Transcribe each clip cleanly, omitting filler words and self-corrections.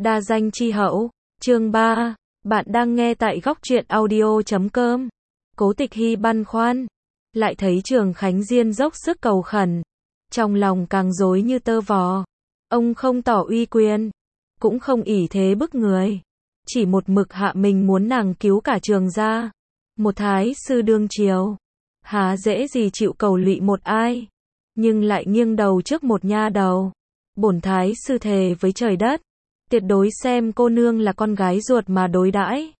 Đa danh chi hậu, chương 3, bạn đang nghe tại góc truyện audio.com. Cố Tịch Hy băn khoăn, lại thấy Trường Khánh Diên dốc sức cầu khẩn, trong lòng càng rối như tơ vò. Ông không tỏ uy quyền, cũng không ỷ thế bức người, chỉ một mực hạ mình muốn nàng cứu cả Trường gia. Một thái sư đương triều, há dễ gì chịu cầu lụy một ai, nhưng lại nghiêng đầu trước một nha đầu. Bổn thái sư thề với trời đất, tuyệt đối xem cô nương là con gái ruột mà đối đãi.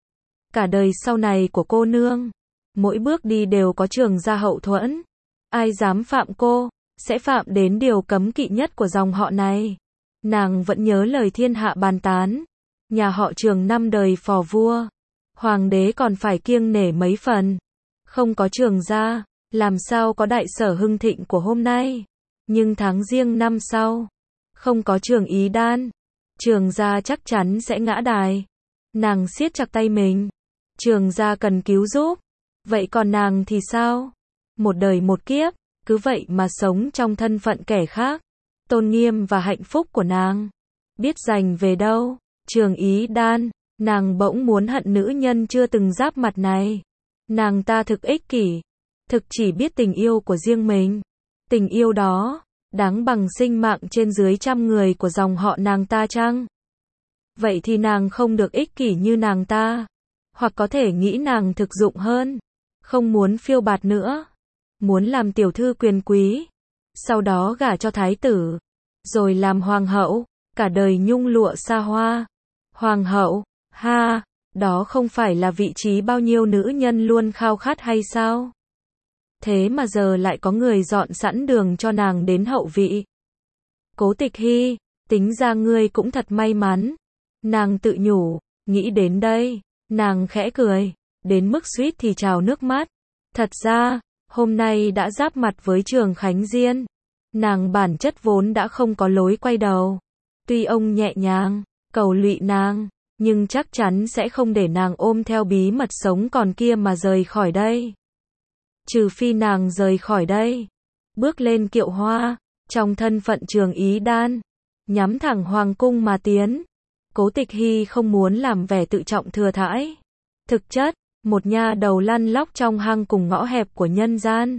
Cả đời sau này của cô nương, mỗi bước đi đều có Trường gia hậu thuẫn. Ai dám phạm cô, sẽ phạm đến điều cấm kỵ nhất của dòng họ này. Nàng vẫn nhớ lời thiên hạ bàn tán, nhà họ Trường 5 đời phò vua, hoàng đế còn phải kiêng nể mấy phần. Không có Trường gia, làm sao có đại sở hưng thịnh của hôm nay. Nhưng tháng Giêng năm sau, không có Trường Ý Đan, Trường gia chắc chắn sẽ ngã đài. Nàng siết chặt tay mình, Trường gia cần cứu giúp, vậy còn nàng thì sao? Một đời một kiếp, cứ vậy mà sống trong thân phận kẻ khác. Tôn nghiêm và hạnh phúc của nàng, biết dành về đâu? Trường Ý Đan, nàng bỗng muốn hận nữ nhân chưa từng giáp mặt này. Nàng ta thực ích kỷ, thực chỉ biết tình yêu của riêng mình. Tình yêu đó, đáng bằng sinh mạng trên dưới trăm người của dòng họ nàng ta chăng? Vậy thì nàng không được ích kỷ như nàng ta. Hoặc có thể nghĩ nàng thực dụng hơn, không muốn phiêu bạt nữa, muốn làm tiểu thư quyền quý, sau đó gả cho thái tử, rồi làm hoàng hậu, cả đời nhung lụa xa hoa. Hoàng hậu, ha, đó không phải là vị trí bao nhiêu nữ nhân luôn khao khát hay sao? Thế mà giờ lại có người dọn sẵn đường cho nàng đến hậu vị. Cố Tịch Hy, tính ra ngươi cũng thật may mắn. Nàng tự nhủ, nghĩ đến đây, nàng khẽ cười, đến mức suýt thì trào nước mắt. Thật ra, hôm nay đã giáp mặt với Trường Khánh Diên, nàng bản chất vốn đã không có lối quay đầu. Tuy ông nhẹ nhàng cầu lụy nàng, nhưng chắc chắn sẽ không để nàng ôm theo bí mật sống còn kia mà rời khỏi đây. Trừ phi nàng rời khỏi đây, bước lên kiệu hoa, trong thân phận Trường Ý Đan, nhắm thẳng hoàng cung mà tiến. Cố Tịch Hy không muốn làm vẻ tự trọng thừa thãi. Thực chất, một nha đầu lăn lóc trong hang cùng ngõ hẹp của nhân gian.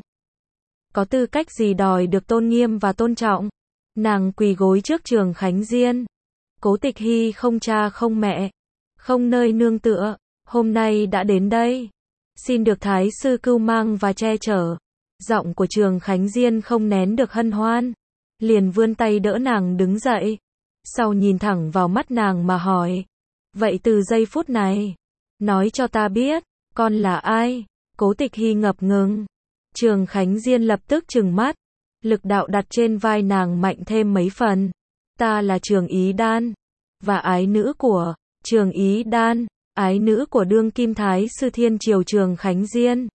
Có tư cách gì đòi được tôn nghiêm và tôn trọng? Nàng quỳ gối trước Trường Khánh Diên. Cố Tịch Hy không cha không mẹ, không nơi nương tựa, hôm nay đã đến đây, xin được thái sư cưu mang và che chở. Giọng của Trường Khánh Diên không nén được hân hoan, liền vươn tay đỡ nàng đứng dậy, sau nhìn thẳng vào mắt nàng mà hỏi, vậy từ giây phút này, nói cho ta biết, con là ai? Cố Tịch Hy ngập ngừng. Trường Khánh Diên lập tức trừng mắt, lực đạo đặt trên vai nàng mạnh thêm mấy phần. Ta là Trường Ý Đan, và ái nữ của Trường Ý Đan, ái nữ của đương kim thái sư thiên triều Trường Khánh Diên.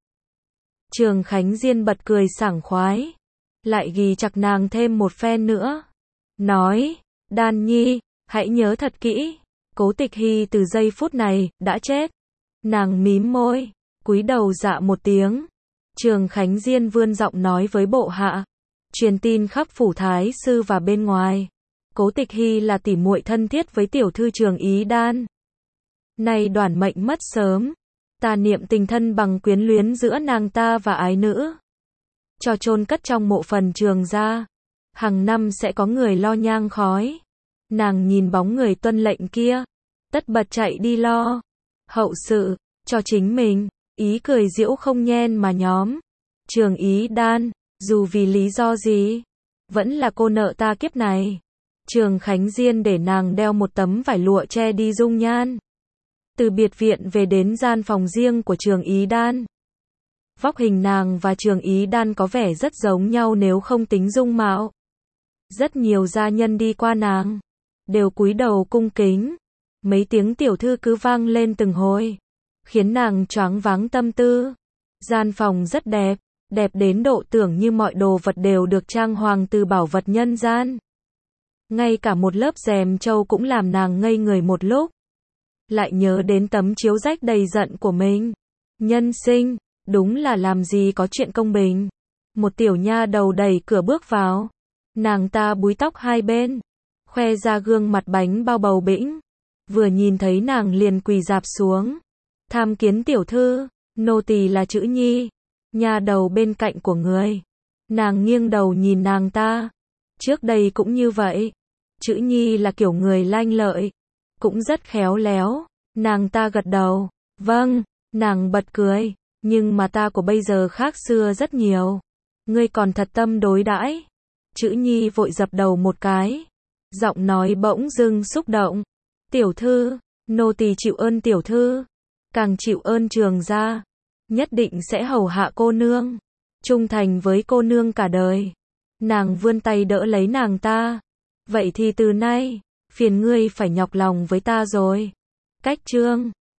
Trường Khánh Diên bật cười sảng khoái, lại ghì chặt nàng thêm một phen nữa, nói, Đan nhi, hãy nhớ thật kỹ, Cố Tịch Hy từ giây phút này đã chết. Nàng mím môi, cúi đầu dạ một tiếng. Trường Khánh Diên vươn giọng nói với bộ hạ, truyền tin khắp phủ thái sư và bên ngoài, Cố Tịch Hy là tỉ muội thân thiết với tiểu thư Trường Ý Đan. Nay đoản mệnh mất sớm, ta niệm tình thân bằng quyến luyến giữa nàng ta và ái nữ, cho chôn cất trong mộ phần Trường gia. Hàng năm sẽ có người lo nhang khói. Nàng nhìn bóng người tuân lệnh kia, tất bật chạy đi lo hậu sự cho chính mình, ý cười giễu không nhen mà nhóm. Trường Ý Đan, dù vì lý do gì, vẫn là cô nợ ta kiếp này. Trường Khánh Diên để nàng đeo một tấm vải lụa che đi dung nhan. Từ biệt viện về đến gian phòng riêng của Trường Ý Đan. Vóc hình nàng và Trường Ý Đan có vẻ rất giống nhau nếu không tính dung mạo. Rất nhiều gia nhân đi qua nàng, đều cúi đầu cung kính. Mấy tiếng tiểu thư cứ vang lên từng hồi, khiến nàng choáng váng tâm tư. Gian phòng rất đẹp, đẹp đến độ tưởng như mọi đồ vật đều được trang hoàng từ bảo vật nhân gian. Ngay cả một lớp rèm châu cũng làm nàng ngây người một lúc. Lại nhớ đến tấm chiếu rách đầy giận của mình. Nhân sinh, đúng là làm gì có chuyện công bình. Một tiểu nha đầu đẩy cửa bước vào. Nàng ta búi tóc hai bên, khoe ra gương mặt bánh bao bầu bĩnh. Vừa nhìn thấy nàng liền quỳ rạp xuống. Tham kiến tiểu thư, nô tỳ là Chữ Nhi, nha đầu bên cạnh của người. Nàng nghiêng đầu nhìn nàng ta. Trước đây cũng như vậy. Chữ Nhi là kiểu người lanh lợi, cũng rất khéo léo. Nàng ta gật đầu. Vâng, nàng bật cười. Nhưng mà ta của bây giờ khác xưa rất nhiều. Ngươi còn thật tâm đối đãi. Chữ Nhi vội dập đầu một cái. Giọng nói bỗng dưng xúc động. Tiểu thư, nô tỳ chịu ơn tiểu thư. Càng chịu ơn Trường gia. Nhất định sẽ hầu hạ cô nương. Trung thành với cô nương cả đời. Nàng vươn tay đỡ lấy nàng ta. Vậy thì từ nay, phiền ngươi phải nhọc lòng với ta rồi. Cách chương